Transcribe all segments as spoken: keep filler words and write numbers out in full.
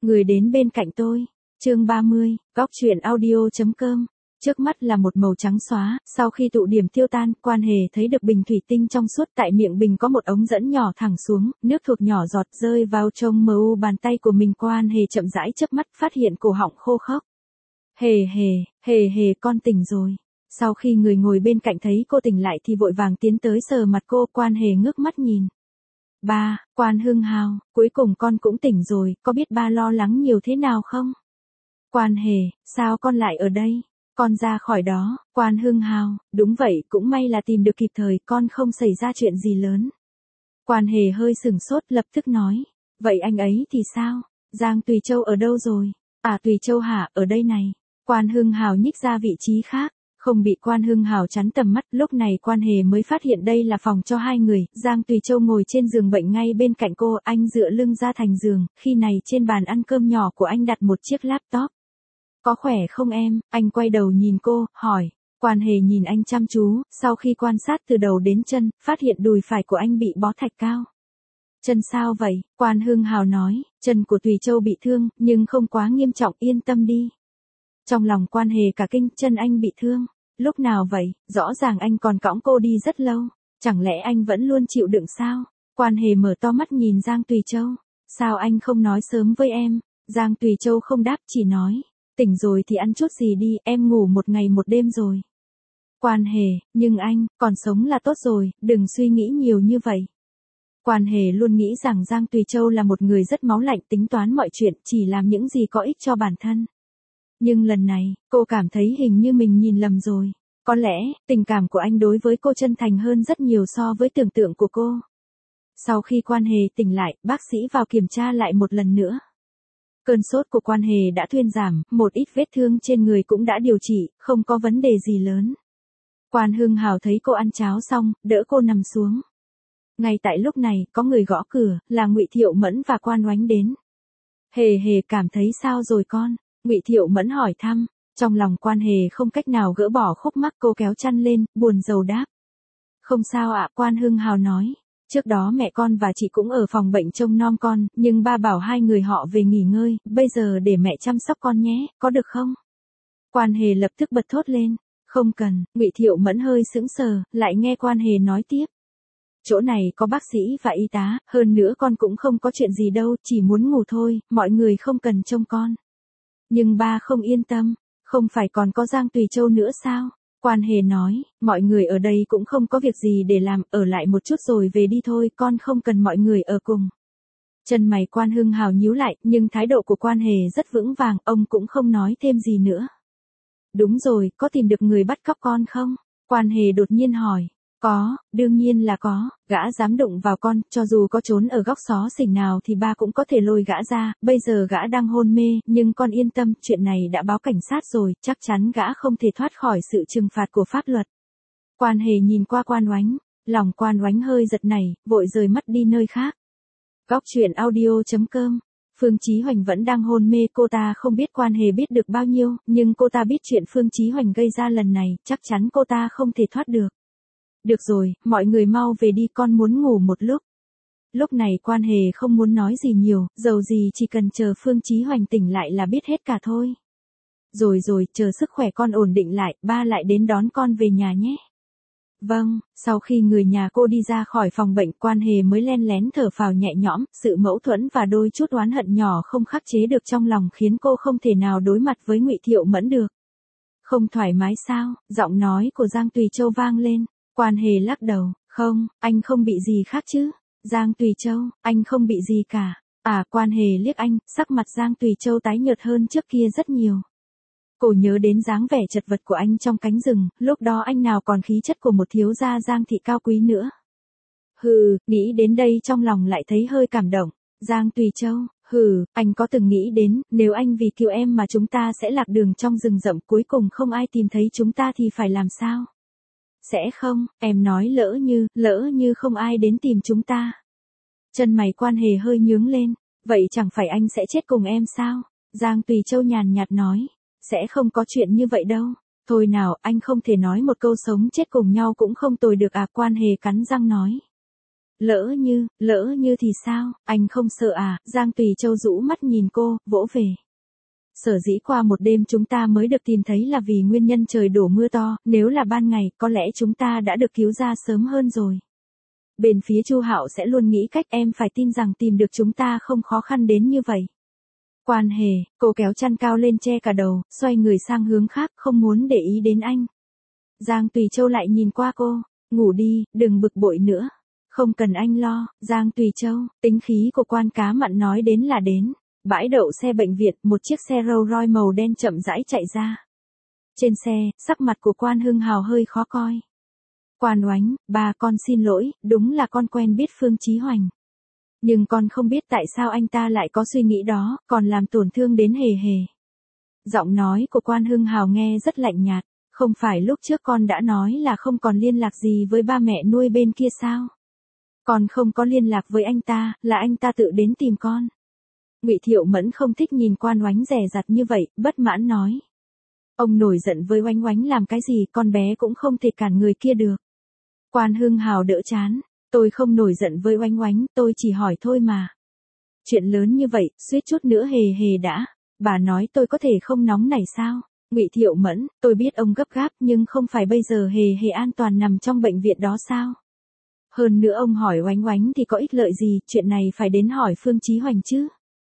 Người đến bên cạnh tôi. Chương ba mươi, góc truyện audio chấm com. Trước mắt là một màu trắng xóa, sau khi tụ điểm tiêu tan, Quan Hề thấy được bình thủy tinh trong suốt, tại miệng bình có một ống dẫn nhỏ thẳng xuống, nước thuộc nhỏ giọt rơi vào trong mờ u bàn tay của mình. Quan Hề chậm rãi chớp mắt, phát hiện cổ họng khô khốc. Hề hề, hề hề con tỉnh rồi. Sau khi người ngồi bên cạnh thấy cô tỉnh lại thì vội vàng tiến tới sờ mặt cô. Quan Hề ngước mắt nhìn. Ba, Quan Hưng Hào, cuối cùng con cũng tỉnh rồi, có biết ba lo lắng nhiều thế nào không? Quan Hề, sao con lại ở đây? Con ra khỏi đó. Quan Hưng Hào, đúng vậy, cũng may là tìm được kịp thời, con không xảy ra chuyện gì lớn. Quan Hề hơi sừng sốt, lập tức nói. Vậy anh ấy thì sao? Giang Tùy Châu ở đâu rồi? À, Tùy Châu hả, ở đây này. Quan Hưng Hào nhích ra vị trí khác. Không bị Quan Hưng Hào chắn tầm mắt, lúc này Quan Hề mới phát hiện đây là phòng cho hai người. Giang Tùy Châu ngồi trên giường bệnh ngay bên cạnh cô, anh dựa lưng ra thành giường, khi này trên bàn ăn cơm nhỏ của anh đặt một chiếc laptop. Có khỏe không em? Anh quay đầu nhìn cô, hỏi. Quan Hề nhìn anh chăm chú, sau khi quan sát từ đầu đến chân, phát hiện đùi phải của anh bị bó thạch cao. Chân sao vậy? Quan Hưng Hào nói, chân của Tùy Châu bị thương, nhưng không quá nghiêm trọng, yên tâm đi. Trong lòng Quan Hề cả kinh, chân anh bị thương. Lúc nào vậy? Rõ ràng anh còn cõng cô đi rất lâu. Chẳng lẽ anh vẫn luôn chịu đựng sao? Quan Hề mở to mắt nhìn Giang Tùy Châu. Sao anh không nói sớm với em? Giang Tùy Châu không đáp, chỉ nói. Tỉnh rồi thì ăn chút gì đi, em ngủ một ngày một đêm rồi. Quan Hề, nhưng anh, còn sống là tốt rồi, đừng suy nghĩ nhiều như vậy. Quan Hề luôn nghĩ rằng Giang Tùy Châu là một người rất máu lạnh, tính toán mọi chuyện, chỉ làm những gì có ích cho bản thân. Nhưng lần này, cô cảm thấy hình như mình nhìn lầm rồi. Có lẽ, tình cảm của anh đối với cô chân thành hơn rất nhiều so với tưởng tượng của cô. Sau khi Quan Hề tỉnh lại, bác sĩ vào kiểm tra lại một lần nữa. Cơn sốt của Quan Hề đã thuyên giảm, một ít vết thương trên người cũng đã điều trị, không có vấn đề gì lớn. Quan Hưng Hào thấy cô ăn cháo xong, đỡ cô nằm xuống. Ngay tại lúc này, có người gõ cửa, là Ngụy Thiệu Mẫn và Quan Oánh đến. Hề hề cảm thấy sao rồi con? Ngụy Thiệu Mẫn hỏi thăm. Trong lòng Quan Hề không cách nào gỡ bỏ khúc mắc, cô kéo chăn lên, buồn rầu đáp. Không sao ạ, Quan Hưng Hào nói. Trước đó mẹ con và chị cũng ở phòng bệnh trông nom con, nhưng ba bảo hai người họ về nghỉ ngơi, bây giờ để mẹ chăm sóc con nhé, có được không? Quan Hề lập tức bật thốt lên. Không cần. Ngụy Thiệu Mẫn hơi sững sờ, lại nghe Quan Hề nói tiếp. Chỗ này có bác sĩ và y tá, hơn nữa con cũng không có chuyện gì đâu, chỉ muốn ngủ thôi, mọi người không cần trông con. Nhưng ba không yên tâm, không phải còn có Giang Tùy Châu nữa sao? Quan Hề nói, mọi người ở đây cũng không có việc gì để làm, ở lại một chút rồi về đi thôi, con không cần mọi người ở cùng. Chân mày Quan Hưng Hào nhíu lại, nhưng thái độ của Quan Hề rất vững vàng, ông cũng không nói thêm gì nữa. Đúng rồi, có tìm được người bắt cóc con không? Quan Hề đột nhiên hỏi. Có, đương nhiên là có, gã dám đụng vào con, cho dù có trốn ở góc xó xỉnh nào thì ba cũng có thể lôi gã ra, bây giờ gã đang hôn mê, nhưng con yên tâm, chuyện này đã báo cảnh sát rồi, chắc chắn gã không thể thoát khỏi sự trừng phạt của pháp luật. Quan Hề nhìn qua Quan Oánh, lòng Quan Oánh hơi giật nảy, vội rời mắt đi nơi khác. Góc truyện audio chấm com. Phương Chí Hoành vẫn đang hôn mê, cô ta không biết Quan Hề biết được bao nhiêu, nhưng cô ta biết chuyện Phương Chí Hoành gây ra lần này, chắc chắn cô ta không thể thoát được. Được rồi, mọi người mau về đi, con muốn ngủ một lúc. Lúc này Quan Hề không muốn nói gì nhiều, dầu gì chỉ cần chờ Phương Chí Hoành tỉnh lại là biết hết cả thôi. Rồi rồi, chờ sức khỏe con ổn định lại, ba lại đến đón con về nhà nhé. Vâng, sau khi người nhà cô đi ra khỏi phòng bệnh, Quan Hề mới len lén thở phào nhẹ nhõm, sự mâu thuẫn và đôi chút oán hận nhỏ không khắc chế được trong lòng khiến cô không thể nào đối mặt với Ngụy Thiệu Mẫn được. Không thoải mái sao? Giọng nói của Giang Tùy Châu vang lên. Quan Hề lắc đầu, không, anh không bị gì khác chứ. Giang Tùy Châu, anh không bị gì cả. À, Quan Hề liếc anh, sắc mặt Giang Tùy Châu tái nhợt hơn trước kia rất nhiều. Cô nhớ đến dáng vẻ chật vật của anh trong cánh rừng, lúc đó anh nào còn khí chất của một thiếu gia Giang thị cao quý nữa. Hừ, nghĩ đến đây trong lòng lại thấy hơi cảm động. Giang Tùy Châu, hừ, anh có từng nghĩ đến, nếu anh vì cứu em mà chúng ta sẽ lạc đường trong rừng rậm, cuối cùng không ai tìm thấy chúng ta thì phải làm sao? Sẽ không, em nói lỡ như, lỡ như không ai đến tìm chúng ta. Chân mày Quan Hề hơi nhướng lên, vậy chẳng phải anh sẽ chết cùng em sao? Giang Tùy Châu nhàn nhạt nói, sẽ không có chuyện như vậy đâu. Thôi nào, anh không thể nói một câu sống chết cùng nhau cũng không tồi được à? Quan Hề cắn răng nói. Lỡ như, lỡ như thì sao, anh không sợ à, Giang Tùy Châu rũ mắt nhìn cô, vỗ về. Sở dĩ qua một đêm chúng ta mới được tìm thấy là vì nguyên nhân trời đổ mưa to, nếu là ban ngày, có lẽ chúng ta đã được cứu ra sớm hơn rồi. Bên phía Chu Hạo sẽ luôn nghĩ cách, em phải tin rằng tìm được chúng ta không khó khăn đến như vậy. Quan Hề, cô kéo chăn cao lên che cả đầu, xoay người sang hướng khác, không muốn để ý đến anh. Giang Tùy Châu lại nhìn qua cô, ngủ đi, đừng bực bội nữa. Không cần anh lo, Giang Tùy Châu, tính khí của Quan Cá Mặn nói đến là đến. Bãi đậu xe bệnh viện, một chiếc xe Rolls Royce màu đen chậm rãi chạy ra. Trên xe, sắc mặt của Quan Hưng Hào hơi khó coi. Quan Oánh, bà con xin lỗi, đúng là con quen biết Phương Chí Hoành. Nhưng con không biết tại sao anh ta lại có suy nghĩ đó, còn làm tổn thương đến Hề Hề. Giọng nói của Quan Hưng Hào nghe rất lạnh nhạt, không phải lúc trước con đã nói là không còn liên lạc gì với ba mẹ nuôi bên kia sao? Con không có liên lạc với anh ta, là anh ta tự đến tìm con. Ngụy Thiệu Mẫn không thích nhìn Quan Oánh dè dặt như vậy, bất mãn nói. Ông nổi giận với Oánh Oánh làm cái gì, con bé cũng không thể cản người kia được. Quan Hưng Hào đỡ chán, tôi không nổi giận với Oánh Oánh, tôi chỉ hỏi thôi mà. Chuyện lớn như vậy, suýt chút nữa Hề Hề đã, bà nói tôi có thể không nóng này sao? Ngụy Thiệu Mẫn, tôi biết ông gấp gáp nhưng không phải bây giờ Hề Hề an toàn nằm trong bệnh viện đó sao? Hơn nữa ông hỏi Oánh Oánh thì có ích lợi gì, chuyện này phải đến hỏi Phương Chí Hoành chứ.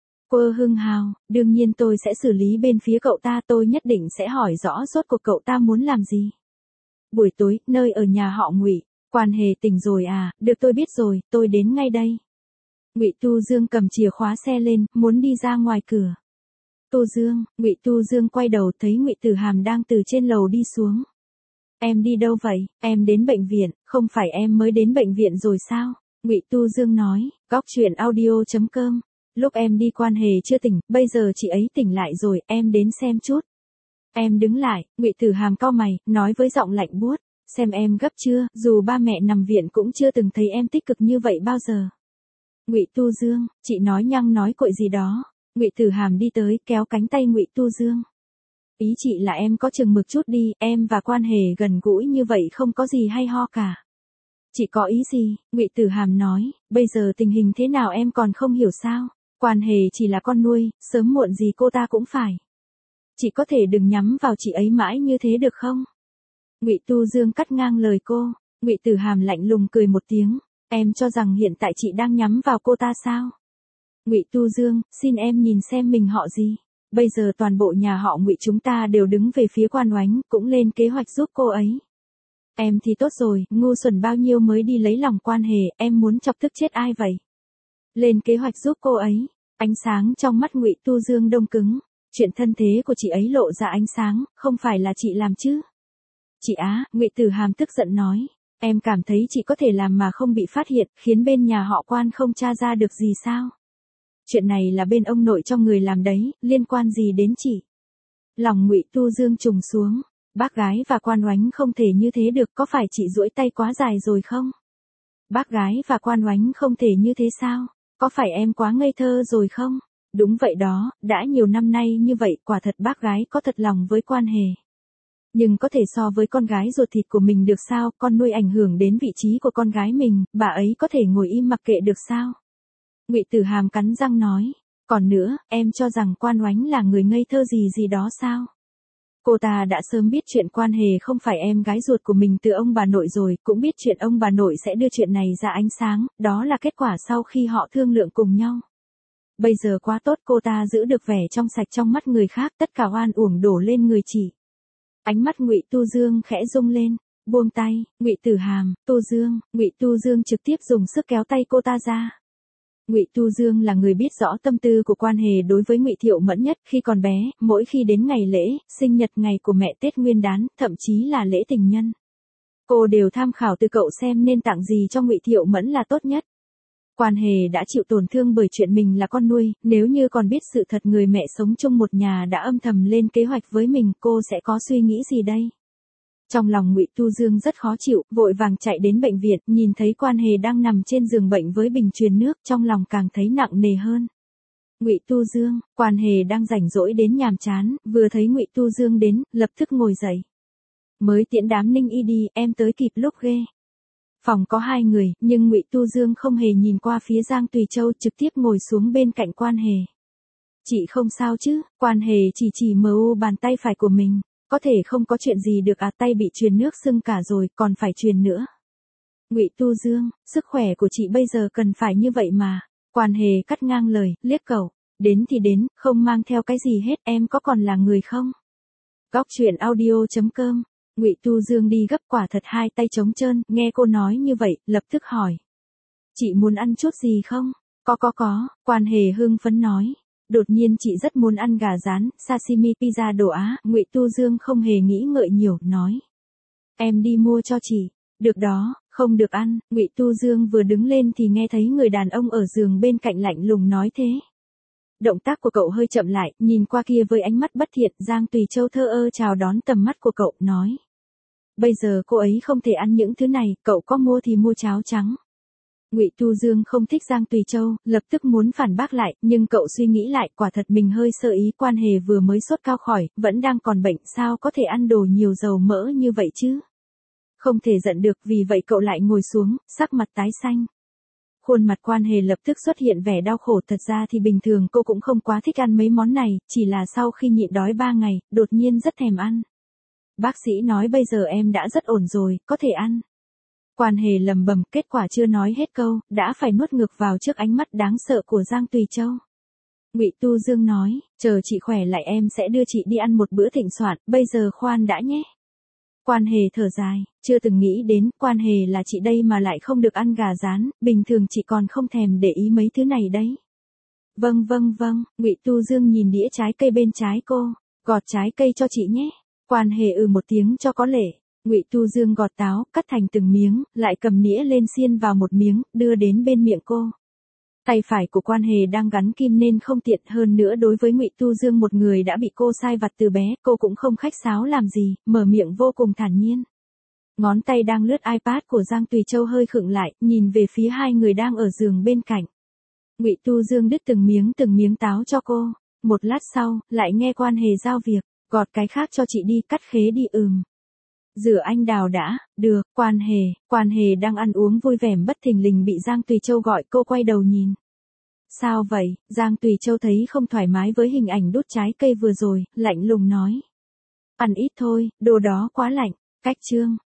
Cô Hưng Hào, đương nhiên tôi sẽ xử lý bên phía cậu ta, tôi nhất định sẽ hỏi rõ rốt cuộc cậu ta muốn làm gì. Buổi tối, nơi ở nhà họ Ngụy, Quan Hề tỉnh rồi à, được tôi biết rồi, tôi đến ngay đây. Ngụy Tu Dương cầm chìa khóa xe lên, muốn đi ra ngoài cửa. Tu Dương, Ngụy Tu Dương quay đầu thấy Ngụy Tử Hàm đang từ trên lầu đi xuống. Em đi đâu vậy? Em đến bệnh viện, không phải em mới đến bệnh viện rồi sao? Ngụy Tu Dương nói, góc truyện audio chấm com. Lúc em đi Quan Hề chưa tỉnh, bây giờ chị ấy tỉnh lại rồi, em đến xem chút. Em đứng lại, Ngụy Tử Hàm cau mày, nói với giọng lạnh buốt, xem em gấp chưa, dù ba mẹ nằm viện cũng chưa từng thấy em tích cực như vậy bao giờ. Ngụy Tu Dương, chị nói nhăng nói cội gì đó. Ngụy Tử Hàm đi tới, kéo cánh tay Ngụy Tu Dương. Ý chị là em có chừng mực chút đi, em và Quan Hề gần gũi như vậy không có gì hay ho cả. Chị có ý gì? Ngụy Tử Hàm nói, bây giờ tình hình thế nào em còn không hiểu sao? Quan Hề chỉ là con nuôi, sớm muộn gì cô ta cũng phải. Chị có thể đừng nhắm vào chị ấy mãi như thế được không? Ngụy Tu Dương cắt ngang lời cô. Ngụy Tử Hàm lạnh lùng cười một tiếng, em cho rằng hiện tại chị đang nhắm vào cô ta sao? Ngụy Tu Dương, xin em nhìn xem mình họ gì. Bây giờ toàn bộ nhà họ Ngụy chúng ta đều đứng về phía Quan Oánh, cũng lên kế hoạch giúp cô ấy. Em thì tốt rồi, ngu xuẩn bao nhiêu mới đi lấy lòng Quan Hề, em muốn chọc tức chết ai vậy? Lên kế hoạch giúp cô ấy. Ánh sáng trong mắt Ngụy Tu Dương đông cứng. Chuyện thân thế của chị ấy lộ ra ánh sáng, không phải là chị làm chứ? Chị á, Ngụy Tử Hàm tức giận nói, em cảm thấy chị có thể làm mà không bị phát hiện, khiến bên nhà họ Quan không tra ra được gì sao? Chuyện này là bên ông nội trong người làm đấy, liên quan gì đến chị? Lòng Ngụy Tu Dương trùng xuống, bác gái và Quan Oánh không thể như thế được, có phải chị duỗi tay quá dài rồi không? Bác gái và Quan Oánh không thể như thế sao? Có phải em quá ngây thơ rồi không? Đúng vậy đó, đã nhiều năm nay như vậy, quả thật bác gái có thật lòng với Quan Hề. Nhưng có thể so với con gái ruột thịt của mình được sao, con nuôi ảnh hưởng đến vị trí của con gái mình, bà ấy có thể ngồi im mặc kệ được sao? Ngụy Tử Hàm cắn răng nói, còn nữa, em cho rằng Quan Oánh là người ngây thơ gì gì đó sao? Cô ta đã sớm biết chuyện Quan Hề không phải em gái ruột của mình từ ông bà nội rồi, cũng biết chuyện ông bà nội sẽ đưa chuyện này ra ánh sáng, đó là kết quả sau khi họ thương lượng cùng nhau. Bây giờ quá tốt, cô ta giữ được vẻ trong sạch trong mắt người khác, tất cả oan uổng đổ lên người chị. Ánh mắt Ngụy Tu Dương khẽ rung lên, buông tay, Ngụy Tử Hàm, Tu Dương, Ngụy Tu Dương trực tiếp dùng sức kéo tay cô ta ra. Ngụy Tu Dương là người biết rõ tâm tư của Quan Hề đối với Ngụy Thiệu Mẫn nhất, khi còn bé, mỗi khi đến ngày lễ, sinh nhật, ngày của mẹ, Tết Nguyên đán, thậm chí là lễ tình nhân, cô đều tham khảo từ cậu xem nên tặng gì cho Ngụy Thiệu Mẫn là tốt nhất. Quan Hề đã chịu tổn thương bởi chuyện mình là con nuôi, nếu như còn biết sự thật người mẹ sống chung một nhà đã âm thầm lên kế hoạch với mình, cô sẽ có suy nghĩ gì đây? Trong lòng Ngụy Tu Dương rất khó chịu, vội vàng chạy đến bệnh viện, nhìn thấy Quan Hề đang nằm trên giường bệnh với bình truyền nước, trong lòng càng thấy nặng nề hơn. Ngụy Tu Dương, Quan Hề đang rảnh rỗi đến nhàm chán, vừa thấy Ngụy Tu Dương đến, lập tức ngồi dậy. Mới tiễn đám Ninh Y đi, em tới kịp lúc ghê. Phòng có hai người, nhưng Ngụy Tu Dương không hề nhìn qua phía Giang Tùy Châu, trực tiếp ngồi xuống bên cạnh Quan Hề. Chị không sao chứ? Quan Hề chỉ chỉ mờ u bàn tay phải của mình. Có thể không có chuyện gì được à, tay bị truyền nước sưng cả rồi, còn phải truyền nữa. Ngụy Tu Dương, sức khỏe của chị bây giờ cần phải như vậy mà. Quan Hề cắt ngang lời, liếc cậu. Đến thì đến, không mang theo cái gì hết, em có còn là người không? Góc truyện audio chấm com. Ngụy Tu Dương đi gấp quả thật hai tay trống trơn, nghe cô nói như vậy, lập tức hỏi. Chị muốn ăn chút gì không? Có có có, Quan Hề hưng phấn nói. Đột nhiên chị rất muốn ăn gà rán, sashimi, pizza đồ Á. Ngụy Tu Dương không hề nghĩ ngợi nhiều, nói. Em đi mua cho chị. Được đó, không được ăn. Ngụy Tu Dương vừa đứng lên thì nghe thấy người đàn ông ở giường bên cạnh lạnh lùng nói thế. Động tác của cậu hơi chậm lại, nhìn qua kia với ánh mắt bất thiện. Giang Tùy Châu thờ ơ chào đón tầm mắt của cậu, nói. Bây giờ cô ấy không thể ăn những thứ này, cậu có mua thì mua cháo trắng. Ngụy Tu Dương không thích Giang Tùy Châu, lập tức muốn phản bác lại, nhưng cậu suy nghĩ lại, quả thật mình hơi sơ ý. Quan Hề vừa mới sốt cao khỏi, vẫn đang còn bệnh, sao có thể ăn đồ nhiều dầu mỡ như vậy chứ? Không thể giận được, vì vậy cậu lại ngồi xuống, sắc mặt tái xanh. Khuôn mặt Quan Hề lập tức xuất hiện vẻ đau khổ, thật ra thì bình thường cô cũng không quá thích ăn mấy món này, chỉ là sau khi nhịn đói ba ngày, đột nhiên rất thèm ăn. Bác sĩ nói bây giờ em đã rất ổn rồi, có thể ăn. Quan Hề lầm bầm, kết quả chưa nói hết câu, đã phải nuốt ngược vào trước ánh mắt đáng sợ của Giang Tùy Châu. Ngụy Tu Dương nói, chờ chị khỏe lại em sẽ đưa chị đi ăn một bữa thịnh soạn, bây giờ khoan đã nhé. Quan Hề thở dài, chưa từng nghĩ đến, Quan Hề là chị đây mà lại không được ăn gà rán, bình thường chị còn không thèm để ý mấy thứ này đấy. Vâng vâng vâng, Ngụy Tu Dương nhìn đĩa trái cây bên trái cô, gọt trái cây cho chị nhé. Quan Hề ừ một tiếng cho có lệ. Ngụy Tu Dương gọt táo, cắt thành từng miếng, lại cầm nĩa lên xiên vào một miếng, đưa đến bên miệng cô. Tay phải của Quan Hề đang gắn kim nên không tiện, hơn nữa đối với Ngụy Tu Dương, một người đã bị cô sai vặt từ bé, cô cũng không khách sáo làm gì, mở miệng vô cùng thản nhiên. Ngón tay đang lướt iPad của Giang Tùy Châu hơi khựng lại, nhìn về phía hai người đang ở giường bên cạnh. Ngụy Tu Dương đứt từng miếng từng miếng táo cho cô. Một lát sau, lại nghe Quan Hề giao việc, gọt cái khác cho chị đi, cắt khế đi. Ừm. Rửa anh đào đã, được. Quan Hề, Quan Hề đang ăn uống vui vẻ, bất thình lình bị Giang Tùy Châu gọi, cô quay đầu nhìn. Sao vậy? Giang Tùy Châu thấy không thoải mái với hình ảnh đút trái cây vừa rồi, lạnh lùng nói. Ăn ít thôi, đồ đó quá lạnh. Cách chương.